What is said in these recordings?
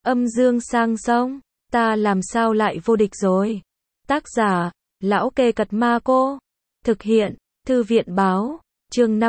Âm dương sang sông, ta làm sao lại vô địch rồi. Tác giả, Lão Kê Cật Ma Cô. Thực hiện, Thư viện báo. Chương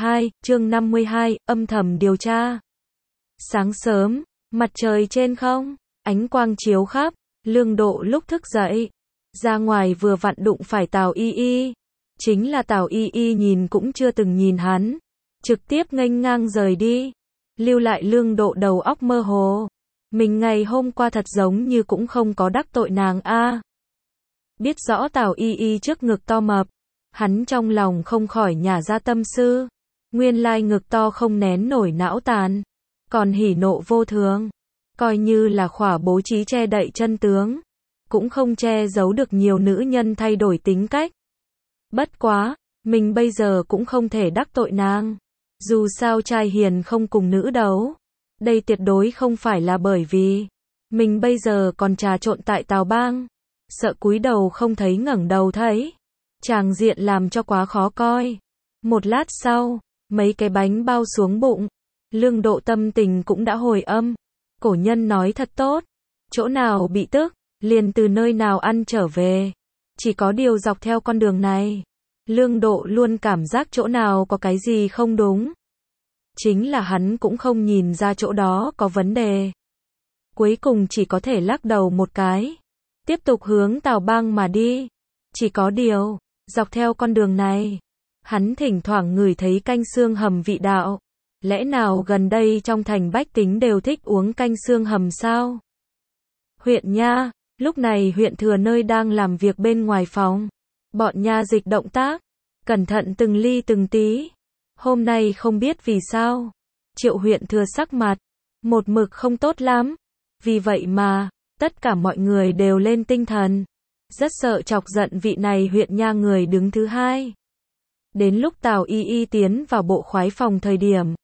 52, âm thầm điều tra. Sáng sớm, mặt trời trên không, ánh quang chiếu khắp, Lương Độ lúc thức dậy, ra ngoài vừa vặn đụng phải Tào Y Y. Chính là Tào Y Y nhìn cũng chưa từng nhìn hắn, trực tiếp nghênh ngang rời đi, lưu lại Lương Độ đầu óc mơ hồ. Mình ngày hôm qua thật giống như cũng không có đắc tội nàng a. Biết rõ Tào Y Y trước ngực to mập, hắn trong lòng không khỏi nhả ra tâm tư. Nguyên lai ngực to không nén nổi não tàn, còn hỉ nộ vô thường, coi như là khỏa bố trí che đậy chân tướng, cũng không che giấu được nhiều nữ nhân thay đổi tính cách. Bất quá, mình bây giờ cũng không thể đắc tội nàng. Dù sao trai hiền không cùng nữ đấu. Đây tuyệt đối không phải là bởi vì mình bây giờ còn trà trộn tại Tào Bang, sợ cúi đầu không thấy ngẩng đầu thấy. Tràng diện làm cho quá khó coi. Một lát sau, mấy cái bánh bao xuống bụng, Lương Độ tâm tình cũng đã hồi âm. Cổ nhân nói thật tốt, chỗ nào bị tức, liền từ nơi nào ăn trở về. Chỉ có điều dọc theo con đường này, Lương Độ luôn cảm giác chỗ nào có cái gì không đúng. Chính là hắn cũng không nhìn ra chỗ đó có vấn đề. Cuối cùng chỉ có thể lắc đầu một cái, tiếp tục hướng Tào Bang mà đi. Chỉ có điều, dọc theo con đường này, hắn thỉnh thoảng ngửi thấy canh xương hầm vị đạo. Lẽ nào gần đây trong thành bách tính đều thích uống canh xương hầm sao? Huyện nha, lúc này huyện thừa nơi đang làm việc bên ngoài phòng. Bọn nha dịch động tác, cẩn thận từng ly từng tí. Hôm nay không biết vì sao, Triệu huyện thừa sắc mặt, một mực không tốt lắm. Vì vậy mà, tất cả mọi người đều lên tinh thần. Rất sợ chọc giận vị này huyện nha người đứng thứ hai. Đến lúc Tào Y Y tiến vào bộ khoái phòng thời điểm,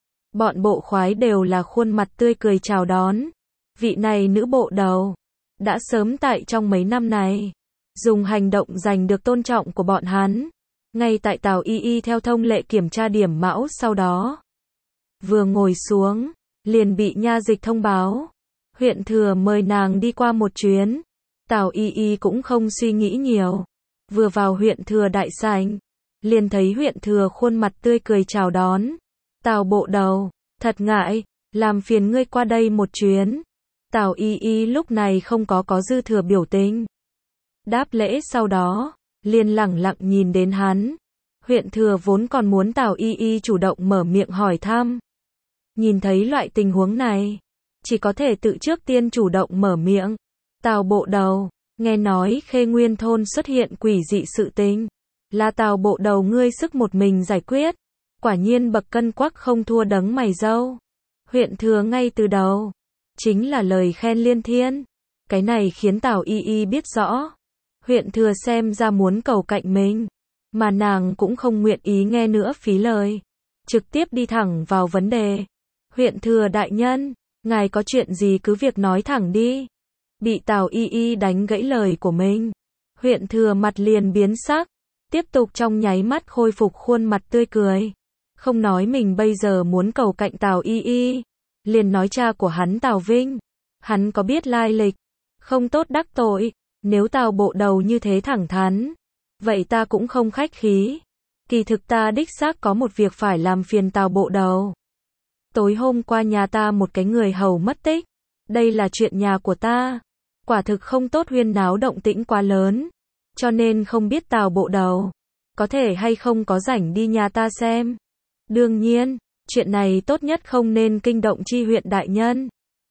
bọn bộ khoái đều là khuôn mặt tươi cười chào đón. Vị này nữ bộ đầu, đã sớm tại trong mấy năm này, dùng hành động giành được tôn trọng của bọn hắn. Ngay tại Tào Y Y theo thông lệ kiểm tra điểm mão sau đó, vừa ngồi xuống, liền bị nha dịch thông báo. Huyện thừa mời nàng đi qua một chuyến. Tào Y Y cũng không suy nghĩ nhiều. Vừa vào huyện thừa đại sảnh, liền thấy huyện thừa khuôn mặt tươi cười chào đón. Tào bộ đầu, thật ngại, làm phiền ngươi qua đây một chuyến. Tào Y Y lúc này không có dư thừa biểu tình. Đáp lễ sau đó, liền lẳng lặng nhìn đến hắn. Huyện thừa vốn còn muốn Tào Y Y chủ động mở miệng hỏi thăm. Nhìn thấy loại tình huống này, chỉ có thể tự trước tiên chủ động mở miệng. Tào bộ đầu, nghe nói Khê Nguyên thôn xuất hiện quỷ dị sự tình, là Tào bộ đầu ngươi sức một mình giải quyết. Quả nhiên bậc cân quắc không thua đấng mày râu. Huyện thừa ngay từ đầu, chính là lời khen liên thiên. Cái này khiến Tào Y Y biết rõ, huyện thừa xem ra muốn cầu cạnh mình, mà nàng cũng không nguyện ý nghe nữa phí lời. Trực tiếp đi thẳng vào vấn đề. Huyện thừa đại nhân, ngài có chuyện gì cứ việc nói thẳng đi. Bị Tào Y Y đánh gãy lời của mình, huyện thừa mặt liền biến sắc, tiếp tục trong nháy mắt khôi phục khuôn mặt tươi cười. Không nói mình bây giờ muốn cầu cạnh Tào Y Y, liền nói cha của hắn Tào Vinh, hắn có biết lai lịch, không tốt đắc tội. Nếu Tào bộ đầu như thế thẳng thắn, vậy ta cũng không khách khí. Kỳ thực ta đích xác có một việc phải làm phiền Tào bộ đầu. Tối hôm qua nhà ta một cái người hầu mất tích. Đây là chuyện nhà của ta. Quả thực không tốt, huyên náo động tĩnh quá lớn. Cho nên không biết Tào bộ đầu có thể hay không có rảnh đi nhà ta xem. Đương nhiên, chuyện này tốt nhất không nên kinh động chi huyện đại nhân.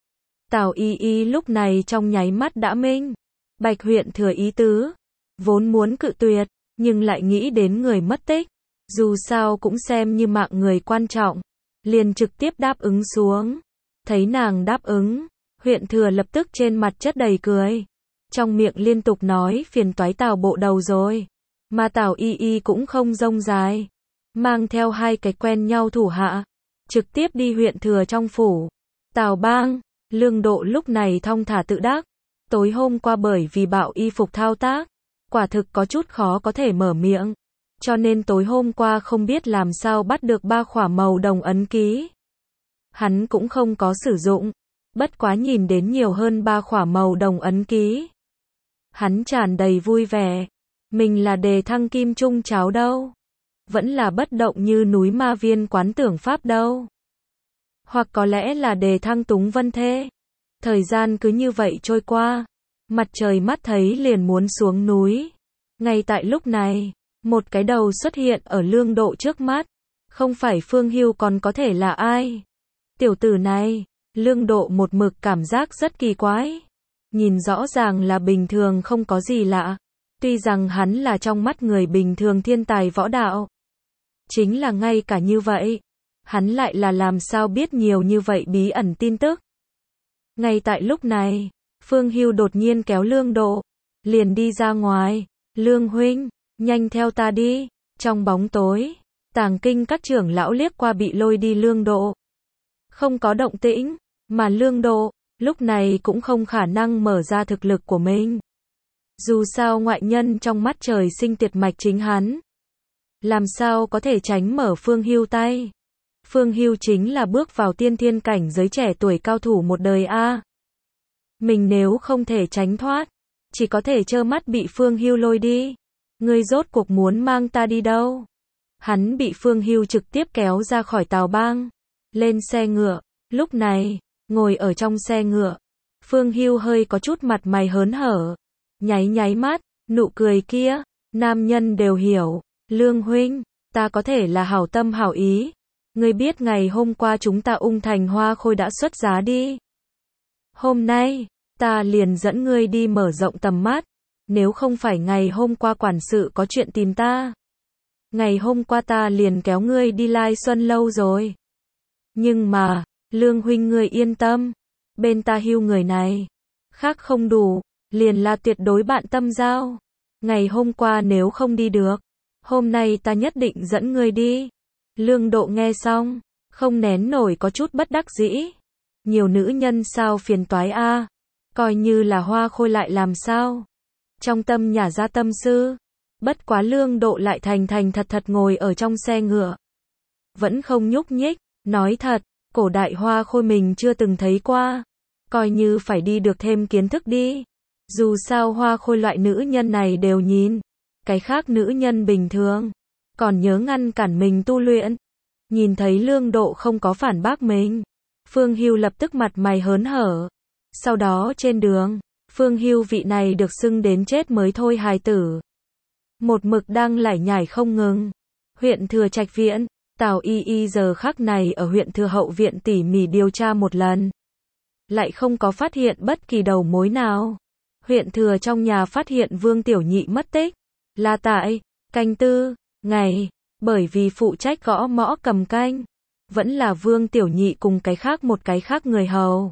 Tào Y Y lúc này trong nháy mắt đã minh bạch huyện thừa ý tứ, vốn muốn cự tuyệt, nhưng lại nghĩ đến người mất tích, dù sao cũng xem như mạng người quan trọng, liền trực tiếp đáp ứng xuống. Thấy nàng đáp ứng, huyện thừa lập tức trên mặt chất đầy cười, trong miệng liên tục nói phiền toái Tào bộ đầu rồi, mà Tào Y Y cũng không rông dài, mang theo hai cái quen nhau thủ hạ, trực tiếp đi huyện thừa trong phủ. Tào Bang, Lương Độ lúc này thong thả tự đắc. Tối hôm qua bởi vì bạo y phục thao tác, quả thực có chút khó có thể mở miệng. Cho nên tối hôm qua không biết làm sao bắt được 3 khỏa màu đồng ấn ký. Hắn cũng không có sử dụng, Bất quá nhìn đến nhiều hơn 3 khỏa màu đồng ấn ký. Hắn tràn đầy vui vẻ. Mình là đề thăng kim trung cháo đâu. Vẫn là bất động như núi ma viên quán tưởng pháp đâu. Hoặc có lẽ là đề thăng túng vân thê. Thời gian cứ như vậy trôi qua. Mặt trời mắt thấy liền muốn xuống núi. Ngay tại lúc này, một cái đầu xuất hiện ở Lương Độ trước mắt. Không phải Phương Hưu còn có thể là ai? Tiểu tử này, Lương Độ một mực cảm giác rất kỳ quái. Nhìn rõ ràng là bình thường không có gì lạ. Tuy rằng hắn là trong mắt người bình thường thiên tài võ đạo. Chính là ngay cả như vậy, hắn lại là làm sao biết nhiều như vậy bí ẩn tin tức. Ngay tại lúc này, Phương Hưu đột nhiên kéo Lương Độ, liền đi ra ngoài. Lương huynh, nhanh theo ta đi. Trong bóng tối, Tàng Kinh các trưởng lão liếc qua bị lôi đi Lương Độ. Không có động tĩnh, mà Lương Độ, lúc này cũng không khả năng mở ra thực lực của mình. Dù sao ngoại nhân trong mắt trời sinh tuyệt mạch chính hắn. Làm sao có thể tránh mở Phương Hưu tay. Phương Hưu chính là bước vào tiên thiên cảnh giới trẻ tuổi cao thủ một đời a. Mình nếu không thể tránh thoát, chỉ có thể trơ mắt bị Phương Hưu lôi đi. Ngươi rốt cuộc muốn mang ta đi đâu? Hắn bị Phương Hưu trực tiếp kéo ra khỏi Tào Bang, lên xe ngựa. Lúc này, ngồi ở trong xe ngựa, Phương Hưu hơi có chút mặt mày hớn hở, nháy nháy mắt, nụ cười kia, nam nhân đều hiểu. Lương huynh, ta có thể là hảo tâm hảo ý. Ngươi biết ngày hôm qua chúng ta Ung Thành Hoa Khôi đã xuất giá đi. Hôm nay, ta liền dẫn ngươi đi mở rộng tầm mắt. Nếu không phải ngày hôm qua quản sự có chuyện tìm ta, ngày hôm qua ta liền kéo ngươi đi Lai Xuân lâu rồi. Nhưng mà, Lương huynh ngươi yên tâm, bên ta Hưu người này, khác không đủ, liền là tuyệt đối bạn tâm giao. Ngày hôm qua nếu không đi được, hôm nay ta nhất định dẫn ngươi đi. Lương Độ nghe xong, không nén nổi có chút bất đắc dĩ. Nhiều nữ nhân sao phiền toái a, coi như là Hoa Khôi lại làm sao? Trong tâm nhả ra tâm sư. Bất quá Lương Độ lại thành thành thật thật ngồi ở trong xe ngựa. Vẫn không nhúc nhích, nói thật, cổ đại Hoa Khôi mình chưa từng thấy qua. Coi như phải đi được thêm kiến thức đi. Dù sao Hoa Khôi loại nữ nhân này đều nhìn. Cái khác nữ nhân bình thường, còn nhớ ngăn cản mình tu luyện. Nhìn thấy Lương Độ không có phản bác mình, Phương Hưu lập tức mặt mày hớn hở. Sau đó trên đường, Phương Hưu vị này được xưng đến chết mới thôi hài tử, một mực đang lải nhải không ngừng. Huyện Thừa Trạch viện, Tào Y Y giờ khắc này ở huyện Thừa Hậu viện tỉ mỉ điều tra một lần, lại không có phát hiện bất kỳ đầu mối nào. Huyện Thừa trong nhà phát hiện Vương Tiểu Nhị mất tích, là tại canh tư ngày, bởi vì phụ trách gõ mõ cầm canh, vẫn là Vương Tiểu Nhị cùng một cái khác người hầu.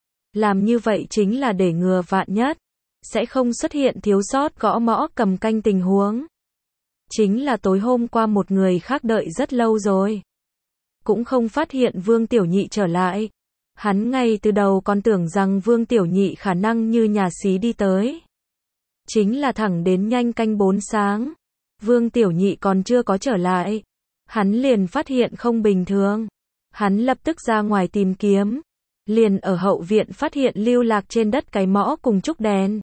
Làm như vậy chính là để ngừa vạn nhất, sẽ không xuất hiện thiếu sót gõ mõ cầm canh tình huống. Chính là tối hôm qua một người khác đợi rất lâu rồi, cũng không phát hiện Vương Tiểu Nhị trở lại. Hắn ngay từ đầu còn tưởng rằng Vương Tiểu Nhị khả năng như nhà xí đi tới. Chính là thẳng đến nhanh canh 4 sáng, Vương Tiểu Nhị còn chưa có trở lại. Hắn liền phát hiện không bình thường. Hắn lập tức ra ngoài tìm kiếm. Liền ở hậu viện phát hiện lưu lạc trên đất cái mõ cùng trúc đèn.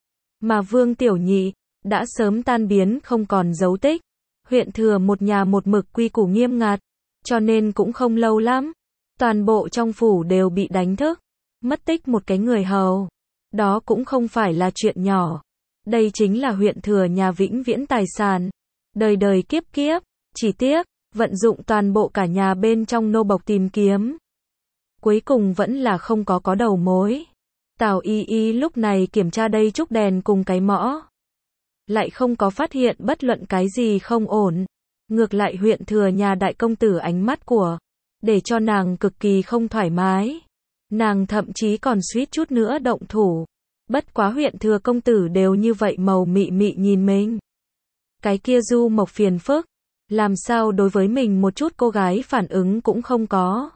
Mà Vương Tiểu Nhị đã sớm tan biến không còn dấu tích. Huyện Thừa một nhà một mực quy củ nghiêm ngặt, cho nên cũng không lâu lắm, toàn bộ trong phủ đều bị đánh thức. Mất tích một cái người hầu, đó cũng không phải là chuyện nhỏ. Đây chính là huyện Thừa nhà vĩnh viễn tài sản, đời đời kiếp kiếp. Chỉ tiếc, vận dụng toàn bộ cả nhà bên trong nô bộc tìm kiếm, cuối cùng vẫn là không có đầu mối. Tào Y Y lúc này kiểm tra đây trúc đèn cùng cái mõ, lại không có phát hiện bất luận cái gì không ổn. Ngược lại huyện Thừa nhà đại công tử ánh mắt của, để cho nàng cực kỳ không thoải mái. Nàng thậm chí còn suýt chút nữa động thủ. Bất quá huyện Thừa công tử đều như vậy màu mị mị nhìn mình. Cái kia Du Mộc phiền phức, làm sao đối với mình một chút cô gái phản ứng cũng không có.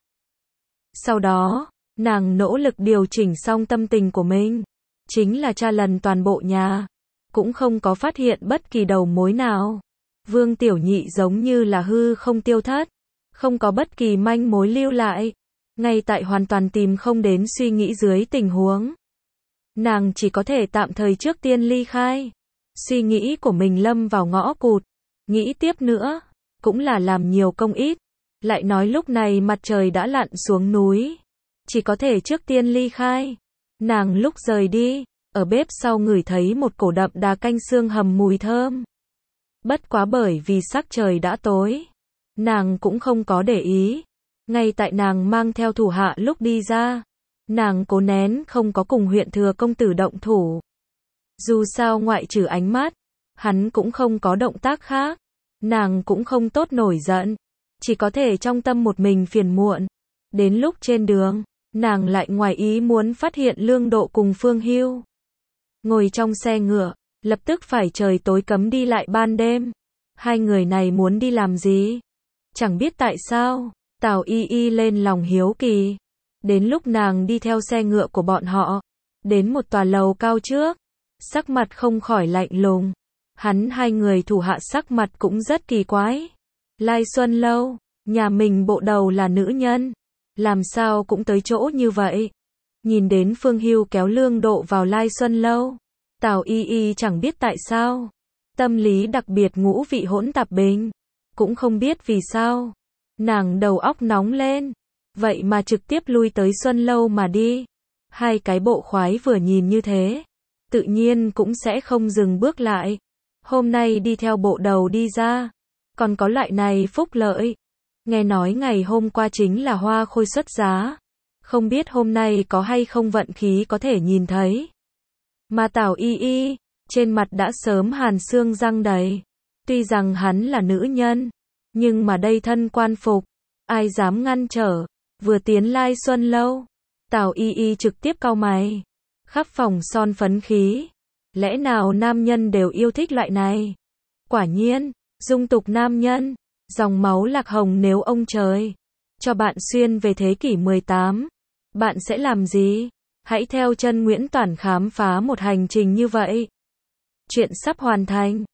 Sau đó, nàng nỗ lực điều chỉnh xong tâm tình của mình, chính là tra lần toàn bộ nhà, cũng không có phát hiện bất kỳ đầu mối nào. Vương Tiểu Nhị giống như là hư không tiêu thất, không có bất kỳ manh mối lưu lại. Ngay tại hoàn toàn tìm không đến suy nghĩ dưới tình huống, nàng chỉ có thể tạm thời trước tiên ly khai. Suy nghĩ của mình lâm vào ngõ cụt, nghĩ tiếp nữa, cũng là làm nhiều công ít. Lại nói lúc này mặt trời đã lặn xuống núi, chỉ có thể trước tiên ly khai. Nàng lúc rời đi, ở bếp sau ngửi thấy một cổ đậm đà canh xương hầm mùi thơm. Bất quá bởi vì sắc trời đã tối, nàng cũng không có để ý. Ngay tại nàng mang theo thủ hạ lúc đi ra, nàng cố nén không có cùng huyện thừa công tử động thủ. Dù sao ngoại trừ ánh mắt, hắn cũng không có động tác khác. Nàng cũng không tốt nổi giận, chỉ có thể trong tâm một mình phiền muộn. Đến lúc trên đường, nàng lại ngoài ý muốn phát hiện Lương Độ cùng Phương Hưu ngồi trong xe ngựa, lập tức phải trời tối cấm đi lại ban đêm. Hai người này muốn đi làm gì? Chẳng biết tại sao, Tào Y Y lên lòng hiếu kỳ. Đến lúc nàng đi theo xe ngựa của bọn họ, đến một tòa lầu cao trước, sắc mặt không khỏi lạnh lùng. Hắn hai người thủ hạ sắc mặt cũng rất kỳ quái. Lai Xuân Lâu, nhà mình bộ đầu là nữ nhân, làm sao cũng tới chỗ như vậy. Nhìn đến Phương Hưu kéo Lương Độ vào Lai Xuân Lâu, Tào Y Y chẳng biết tại sao, tâm lý đặc biệt ngũ vị hỗn tạp bình, cũng không biết vì sao, nàng đầu óc nóng lên, vậy mà trực tiếp lui tới Xuân Lâu mà đi. Hai cái bộ khoái vừa nhìn như thế, tự nhiên cũng sẽ không dừng bước lại. Hôm nay đi theo bộ đầu đi ra, còn có loại này phúc lợi. Nghe nói ngày hôm qua chính là hoa khôi xuất giá, không biết hôm nay có hay không vận khí có thể nhìn thấy. Mà Tào Y Y, trên mặt đã sớm hàn xương răng đầy. Tuy rằng hắn là nữ nhân, nhưng mà đây thân quan phục, ai dám ngăn trở. Vừa tiến Lai Xuân Lâu, Tào Y Y trực tiếp cau mày, khắp phòng son phấn khí. Lẽ nào nam nhân đều yêu thích loại này? Quả nhiên, dung tục nam nhân, dòng máu lạc hồng. Nếu ông trời cho bạn xuyên về thế kỷ 18, bạn sẽ làm gì? Hãy theo chân Nguyễn Toản khám phá một hành trình như vậy. Chuyện sắp hoàn thành.